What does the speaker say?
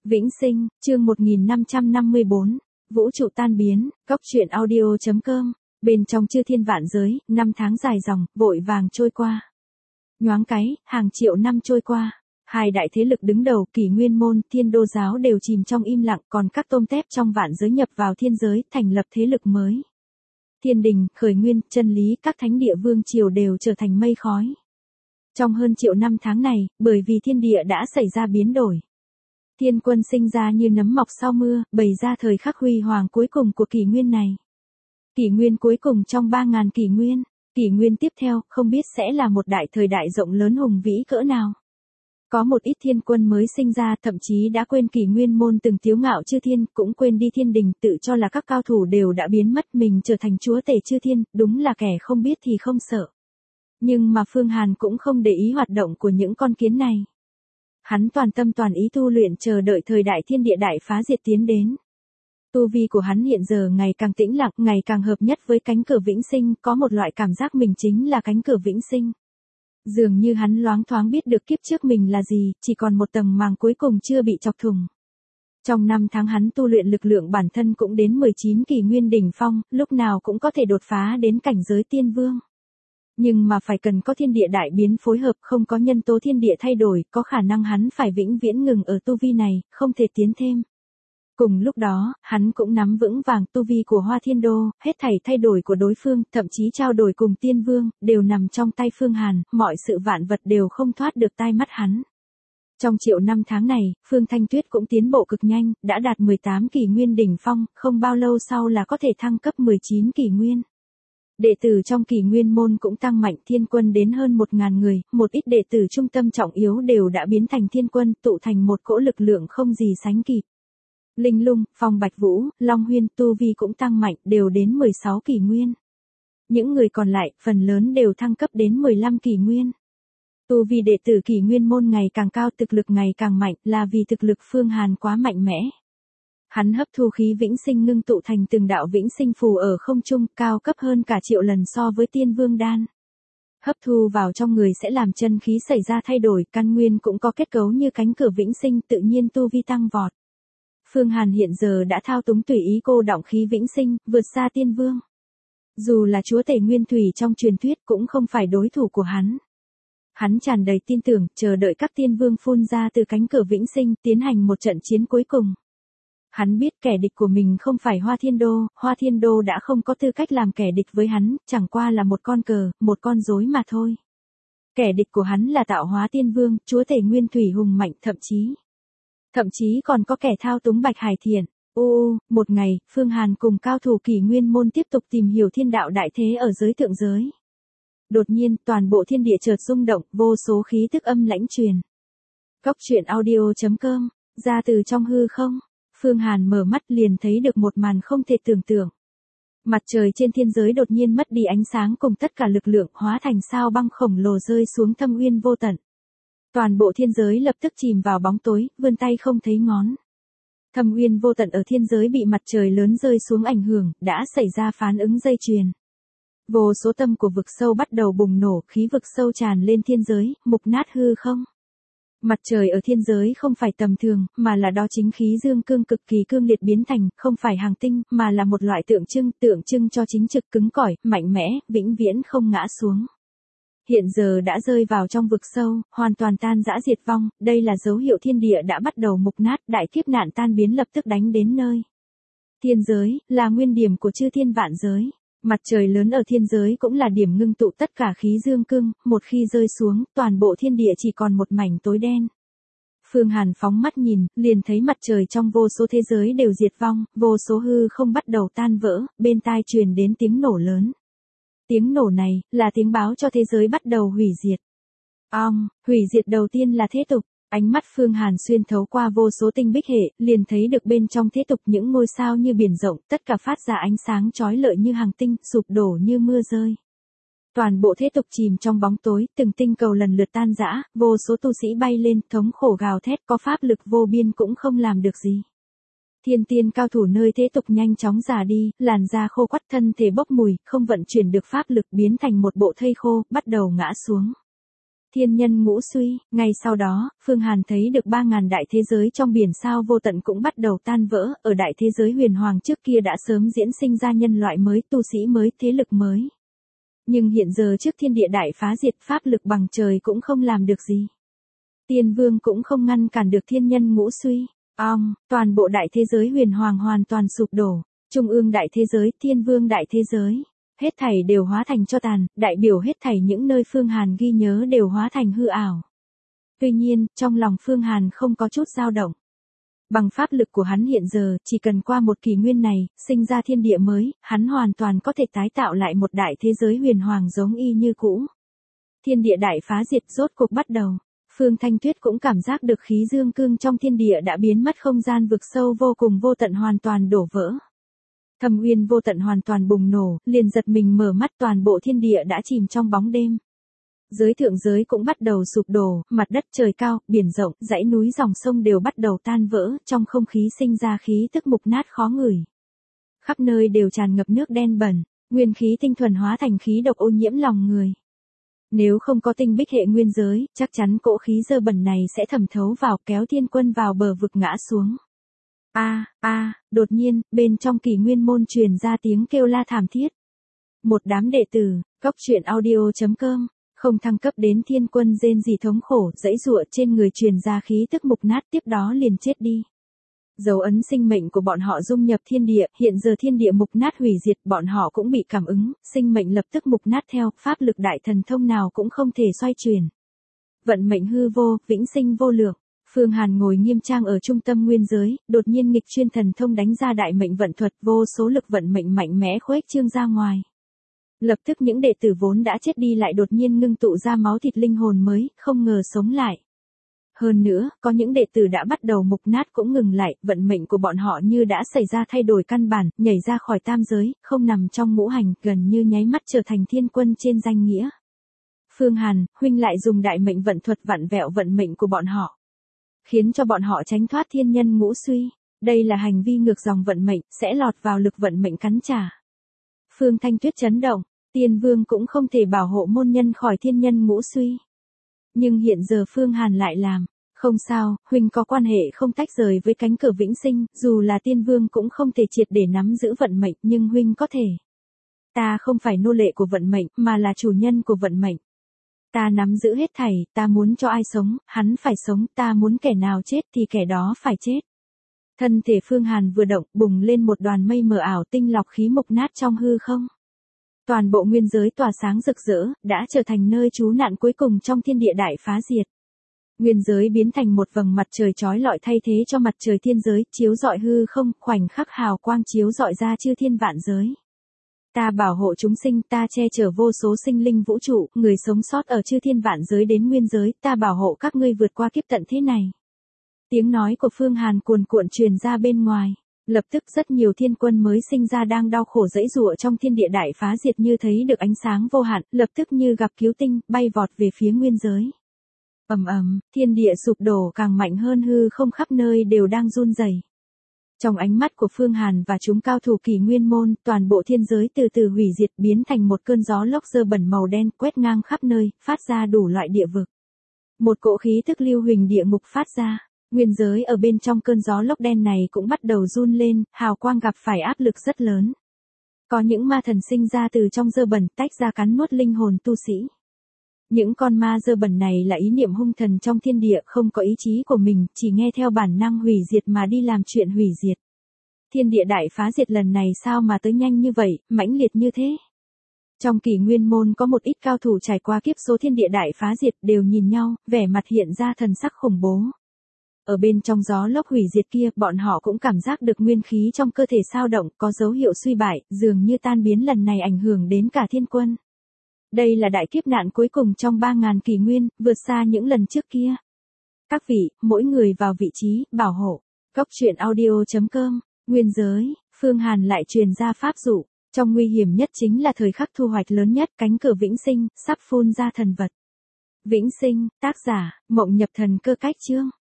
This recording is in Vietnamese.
Vĩnh Sinh, chương 1554, Vũ trụ tan biến, Cốc truyện audio.com, bên trong chư thiên vạn giới, năm tháng dài dòng, vội vàng trôi qua. Nhoáng cái, hàng triệu năm trôi qua, hai đại thế lực đứng đầu Kỷ Nguyên Môn, Thiên Đô Giáo đều chìm trong im lặng, còn các tôm tép trong vạn giới nhập vào thiên giới, thành lập thế lực mới. Thiên Đình, Khởi Nguyên, Chân Lý, các thánh địa vương triều đều trở thành mây khói. Trong hơn triệu năm tháng này, bởi vì thiên địa đã xảy ra biến đổi. Thiên quân sinh ra như nấm mọc sau mưa, bày ra thời khắc huy hoàng cuối cùng của kỷ nguyên này. Kỷ nguyên cuối cùng trong 3.000 kỷ nguyên tiếp theo không biết sẽ là một đại thời đại rộng lớn hùng vĩ cỡ nào. Có một ít thiên quân mới sinh ra thậm chí đã quên Kỷ Nguyên Môn từng tiếu ngạo chư thiên, cũng quên đi thiên đình, tự cho là các cao thủ đều đã biến mất, mình trở thành chúa tể chư thiên, đúng là kẻ không biết thì không sợ. Nhưng mà Phương Hàn cũng không để ý hoạt động của những con kiến này. Hắn toàn tâm toàn ý tu luyện chờ đợi thời đại thiên địa đại phá diệt tiến đến. Tu vi của hắn hiện giờ ngày càng tĩnh lặng, ngày càng hợp nhất với cánh cửa vĩnh sinh, có một loại cảm giác mình chính là cánh cửa vĩnh sinh. Dường như hắn loáng thoáng biết được kiếp trước mình là gì, chỉ còn một tầng màng cuối cùng chưa bị chọc thủng. Trong 5 tháng hắn tu luyện lực lượng bản thân cũng đến 19 kỷ nguyên đỉnh phong, lúc nào cũng có thể đột phá đến cảnh giới tiên vương. Nhưng mà phải cần có thiên địa đại biến phối hợp, không có nhân tố thiên địa thay đổi, có khả năng hắn phải vĩnh viễn ngừng ở tu vi này, không thể tiến thêm. Cùng lúc đó, hắn cũng nắm vững vàng tu vi của Hoa Thiên Đô, hết thảy thay đổi của đối phương, thậm chí trao đổi cùng tiên vương, đều nằm trong tay Phương Hàn, mọi sự vạn vật đều không thoát được tai mắt hắn. Trong triệu năm tháng này, Phương Thanh Tuyết cũng tiến bộ cực nhanh, đã đạt 18 kỷ nguyên đỉnh phong, không bao lâu sau là có thể thăng cấp 19 kỷ nguyên. Đệ tử trong Kỷ Nguyên Môn cũng tăng mạnh, thiên quân đến hơn 1.000 người, một ít đệ tử trung tâm trọng yếu đều đã biến thành thiên quân, tụ thành một cỗ lực lượng không gì sánh kịp. Linh Lung, Phong Bạch Vũ, Long Huyên, tu vi cũng tăng mạnh, đều đến 16 kỷ nguyên. Những người còn lại, phần lớn đều thăng cấp đến 15 kỷ nguyên. Tu vi đệ tử Kỷ Nguyên Môn ngày càng cao, thực lực ngày càng mạnh, là vì thực lực Phương Hàn quá mạnh mẽ. Hắn hấp thu khí vĩnh sinh ngưng tụ thành từng đạo vĩnh sinh phù ở không trung, cao cấp hơn cả triệu lần so với tiên vương đan. Hấp thu vào trong người sẽ làm chân khí xảy ra thay đổi, căn nguyên cũng có kết cấu như cánh cửa vĩnh sinh, tự nhiên tu vi tăng vọt. Phương Hàn hiện giờ đã thao túng tùy ý cô đọng khí vĩnh sinh, vượt xa tiên vương. Dù là chúa tể nguyên thủy trong truyền thuyết cũng không phải đối thủ của hắn. Hắn tràn đầy tin tưởng, chờ đợi các tiên vương phun ra từ cánh cửa vĩnh sinh, tiến hành một trận chiến cuối cùng. Hắn biết kẻ địch của mình không phải Hoa Thiên Đô đã không có tư cách làm kẻ địch với hắn, chẳng qua là một con cờ, một con rối mà thôi. Kẻ địch của hắn là tạo hóa tiên vương, chúa tể nguyên thủy hùng mạnh, thậm chí còn có kẻ thao túng Bạch Hải Thiện. Một ngày, Phương Hàn cùng cao thủ Kỷ Nguyên Môn tiếp tục tìm hiểu thiên đạo đại thế ở giới thượng giới. Đột nhiên, toàn bộ thiên địa chợt rung động, vô số khí tức âm lãnh truyền. Cốc truyện audio.com, ra từ trong hư không. Phương Hàn mở mắt liền thấy được một màn không thể tưởng tượng. Mặt trời trên thiên giới đột nhiên mất đi ánh sáng cùng tất cả lực lượng, hóa thành sao băng khổng lồ rơi xuống thâm uyên vô tận. Toàn bộ thiên giới lập tức chìm vào bóng tối, vươn tay không thấy ngón. Thâm uyên vô tận ở thiên giới bị mặt trời lớn rơi xuống ảnh hưởng, đã xảy ra phán ứng dây chuyền. Vô số tâm của vực sâu bắt đầu bùng nổ, khí vực sâu tràn lên thiên giới, mục nát hư không. Mặt trời ở thiên giới không phải tầm thường, mà là đó chính khí dương cương cực kỳ cương liệt biến thành, không phải hàng tinh, mà là một loại tượng trưng cho chính trực cứng cỏi, mạnh mẽ, vĩnh viễn không ngã xuống. Hiện giờ đã rơi vào trong vực sâu, hoàn toàn tan rã diệt vong, đây là dấu hiệu thiên địa đã bắt đầu mục nát, đại kiếp nạn tan biến lập tức đánh đến nơi. Thiên giới, là nguyên điểm của chư thiên vạn giới. Mặt trời lớn ở thiên giới cũng là điểm ngưng tụ tất cả khí dương cương, một khi rơi xuống, toàn bộ thiên địa chỉ còn một mảnh tối đen. Phương Hàn phóng mắt nhìn, liền thấy mặt trời trong vô số thế giới đều diệt vong, vô số hư không bắt đầu tan vỡ, bên tai truyền đến tiếng nổ lớn. Tiếng nổ này, là tiếng báo cho thế giới bắt đầu hủy diệt. Hủy diệt đầu tiên là thế tục. Ánh mắt Phương Hàn xuyên thấu qua vô số tinh bích hệ, liền thấy được bên trong thế tục những ngôi sao như biển rộng, tất cả phát ra ánh sáng chói lọi như hàng tinh, sụp đổ như mưa rơi. Toàn bộ thế tục chìm trong bóng tối, từng tinh cầu lần lượt tan rã, vô số tu sĩ bay lên, thống khổ gào thét, có pháp lực vô biên cũng không làm được gì. Thiên tiên cao thủ nơi thế tục nhanh chóng già đi, làn da khô quắt, thân thể bốc mùi, không vận chuyển được pháp lực, biến thành một bộ thây khô, bắt đầu ngã xuống. Thiên nhân ngũ suy, ngay sau đó, Phương Hàn thấy được 3.000 đại thế giới trong biển sao vô tận cũng bắt đầu tan vỡ, ở đại thế giới huyền hoàng trước kia đã sớm diễn sinh ra nhân loại mới, tu sĩ mới, thế lực mới. Nhưng hiện giờ trước thiên địa đại phá diệt, pháp lực bằng trời cũng không làm được gì. Tiên vương cũng không ngăn cản được thiên nhân ngũ suy. Toàn bộ đại thế giới huyền hoàng hoàn toàn sụp đổ, trung ương đại thế giới, thiên vương đại thế giới. Hết thảy đều hóa thành tro tàn, đại biểu hết thảy những nơi Phương Hàn ghi nhớ đều hóa thành hư ảo. Tuy nhiên, trong lòng Phương Hàn không có chút dao động. Bằng pháp lực của hắn hiện giờ, chỉ cần qua một kỷ nguyên này, sinh ra thiên địa mới, hắn hoàn toàn có thể tái tạo lại một đại thế giới huyền hoàng giống y như cũ. Thiên địa đại phá diệt rốt cuộc bắt đầu. Phương Thanh Tuyết cũng cảm giác được khí dương cương trong thiên địa đã biến mất, không gian vực sâu vô cùng vô tận hoàn toàn đổ vỡ. Thâm uyên vô tận hoàn toàn bùng nổ, liền giật mình mở mắt, toàn bộ thiên địa đã chìm trong bóng đêm. Giới thượng giới cũng bắt đầu sụp đổ, mặt đất trời cao, biển rộng, dãy núi dòng sông đều bắt đầu tan vỡ, trong không khí sinh ra khí tức mục nát khó ngửi. Khắp nơi đều tràn ngập nước đen bẩn, nguyên khí tinh thuần hóa thành khí độc ô nhiễm lòng người. Nếu không có tinh bích hệ nguyên giới, chắc chắn cỗ khí dơ bẩn này sẽ thẩm thấu vào, kéo thiên quân vào bờ vực ngã xuống. Đột nhiên, bên trong kỷ nguyên môn truyền ra tiếng kêu la thảm thiết. Một đám đệ tử, coctruyện.audio.com, không thăng cấp đến thiên quân rên rỉ thống khổ, dãy giụa trên người truyền ra khí tức mục nát, tiếp đó liền chết đi. Dấu ấn sinh mệnh của bọn họ dung nhập thiên địa, hiện giờ thiên địa mục nát hủy diệt, bọn họ cũng bị cảm ứng, sinh mệnh lập tức mục nát theo, pháp lực đại thần thông nào cũng không thể xoay chuyển. Vận mệnh hư vô, vĩnh sinh vô lượng. Phương Hàn ngồi nghiêm trang ở trung tâm nguyên giới, đột nhiên nghịch chuyên thần thông đánh ra đại mệnh vận thuật, vô số lực vận mệnh mạnh mẽ khuếch trương ra ngoài. Lập tức những đệ tử vốn đã chết đi lại đột nhiên ngưng tụ ra máu thịt linh hồn mới, không ngờ sống lại. Hơn nữa, có những đệ tử đã bắt đầu mục nát cũng ngừng lại, vận mệnh của bọn họ như đã xảy ra thay đổi căn bản, nhảy ra khỏi tam giới, không nằm trong ngũ hành, gần như nháy mắt trở thành thiên quân trên danh nghĩa. Phương Hàn, huynh lại dùng đại mệnh vận thuật vặn vẹo vận mệnh của bọn họ, khiến cho bọn họ tránh thoát thiên nhân ngũ suy. Đây là hành vi ngược dòng vận mệnh, sẽ lọt vào lực vận mệnh cắn trả. Phương Thanh Tuyết chấn động, Tiên Vương cũng không thể bảo hộ môn nhân khỏi thiên nhân ngũ suy. Nhưng hiện giờ Phương Hàn lại làm. Không sao, huynh có quan hệ không tách rời với cánh cửa vĩnh sinh, dù là Tiên Vương cũng không thể triệt để nắm giữ vận mệnh, nhưng huynh có thể. Ta không phải nô lệ của vận mệnh, mà là chủ nhân của vận mệnh. Ta nắm giữ hết thảy, ta muốn cho ai sống, hắn phải sống, ta muốn kẻ nào chết thì kẻ đó phải chết. Thân thể Phương Hàn vừa động, bùng lên một đoàn mây mờ ảo, tinh lọc khí mục nát trong hư không. Toàn bộ nguyên giới tỏa sáng rực rỡ, đã trở thành nơi trú nạn cuối cùng trong thiên địa đại phá diệt. Nguyên giới biến thành một vầng mặt trời chói lọi thay thế cho mặt trời thiên giới, chiếu rọi hư không, khoảnh khắc hào quang chiếu rọi ra chư thiên vạn giới. Ta bảo hộ chúng sinh, ta che chở vô số sinh linh vũ trụ, người sống sót ở chư thiên vạn giới đến nguyên giới, ta bảo hộ các ngươi vượt qua kiếp tận thế này. Tiếng nói của Phương Hàn cuồn cuộn truyền ra bên ngoài. Lập tức rất nhiều thiên quân mới sinh ra đang đau khổ dãy giụa trong thiên địa đại phá diệt như thấy được ánh sáng vô hạn, lập tức như gặp cứu tinh, bay vọt về phía nguyên giới. Thiên địa sụp đổ càng mạnh hơn, hư không khắp nơi đều đang run rẩy. Trong ánh mắt của Phương Hàn và chúng cao thủ kỷ nguyên môn, toàn bộ thiên giới từ từ hủy diệt, biến thành một cơn gió lốc dơ bẩn màu đen quét ngang khắp nơi, phát ra đủ loại địa vực. Một cỗ khí tức lưu huỳnh địa ngục phát ra. Nguyên giới ở bên trong cơn gió lốc đen này cũng bắt đầu run lên, hào quang gặp phải áp lực rất lớn. Có những ma thần sinh ra từ trong dơ bẩn, tách ra cắn nuốt linh hồn tu sĩ. Những con ma dơ bẩn này là ý niệm hung thần trong thiên địa, không có ý chí của mình, chỉ nghe theo bản năng hủy diệt mà đi làm chuyện hủy diệt. Thiên địa đại phá diệt lần này sao mà tới nhanh như vậy, mãnh liệt như thế? Trong kỷ nguyên môn có một ít cao thủ trải qua kiếp số thiên địa đại phá diệt đều nhìn nhau, vẻ mặt hiện ra thần sắc khủng bố. Ở bên trong gió lốc hủy diệt kia, bọn họ cũng cảm giác được nguyên khí trong cơ thể xao động, có dấu hiệu suy bại, dường như tan biến lần này ảnh hưởng đến cả thiên quân. Đây là đại kiếp nạn cuối cùng trong 3.000 kỷ nguyên, vượt xa những lần trước kia. Các vị, mỗi người vào vị trí, bảo hộ. Coctruyện.audio.com, nguyên giới, Phương Hàn lại truyền ra pháp dụ. Trong nguy hiểm nhất chính là thời khắc thu hoạch lớn nhất, cánh cửa vĩnh sinh, sắp phun ra thần vật. Vĩnh sinh, tác giả, Mộng Nhập Thần Cơ Cách Chương.